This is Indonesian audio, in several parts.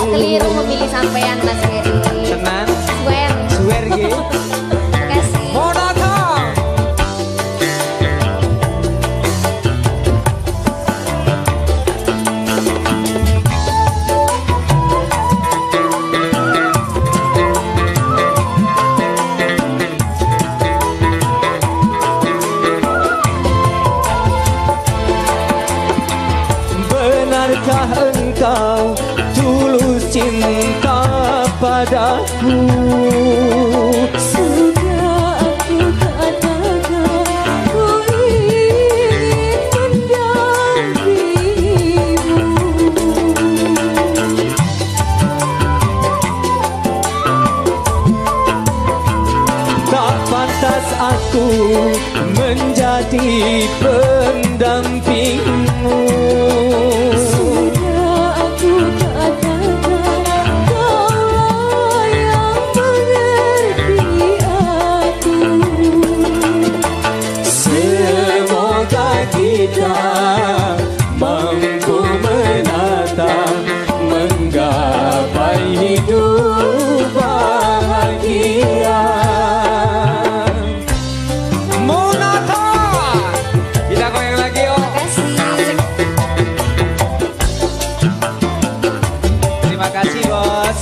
Gak keliru memilih sampean Mas Geri. Tenan. Swear. Swear nggih. Makasih. Monata. Benarkah engkau tulus cinta padaku? Sudah aku katakan ku ingin mendampingimu. Tak pantas aku menjadi pendampingmu. Sudah aku katakan kaulah yang mengerti aku. Semoga kita mampu menata menggapai hidup bahagia. Monata, kita goyang lagi yuk. Makasih. Terima kasih bos.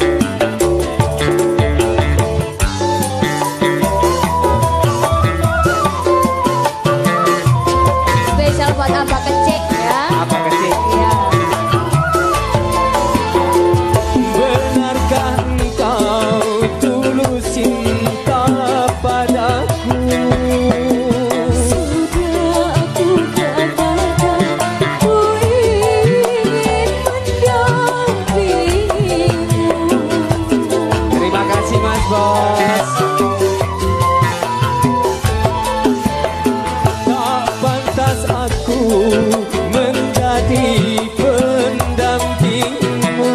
Spesial buat Abah Kecik ya. Apa kecil? Iya. Benarkah engkau tulus cinta padaku? Sudah aku katakan ku ingin mendampingimu. Terima kasih mas bos. Tak pantas aku menjadi pendampingmu.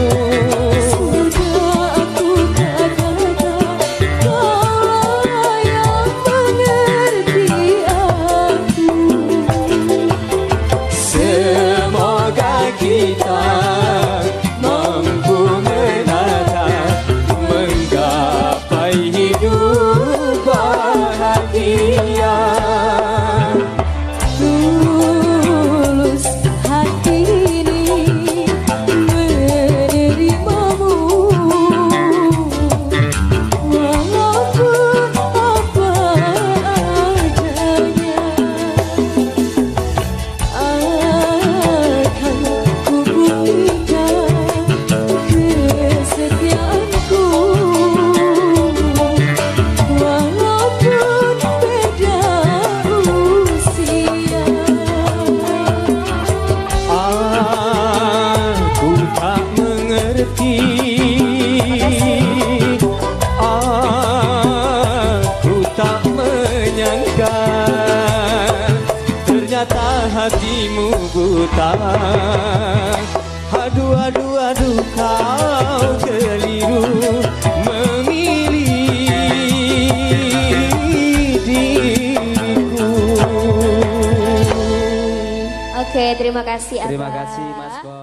Sudah aku katakan kaulah yang mengerti aku. Semoga kita mampu menata menggapai hidup bahagia. Tulus hati ini menerimamu, walaupun apa adanya. Akan ku buktikan kesetiaanku, walaupun beda usia. Aku tak mengerti. Aku tak menyangka ternyata hatimu buta. Aduh, aduh, aduh, kau keliru memilih diriku. Oke, terima kasih Abah. Terima kasih Mas Bos.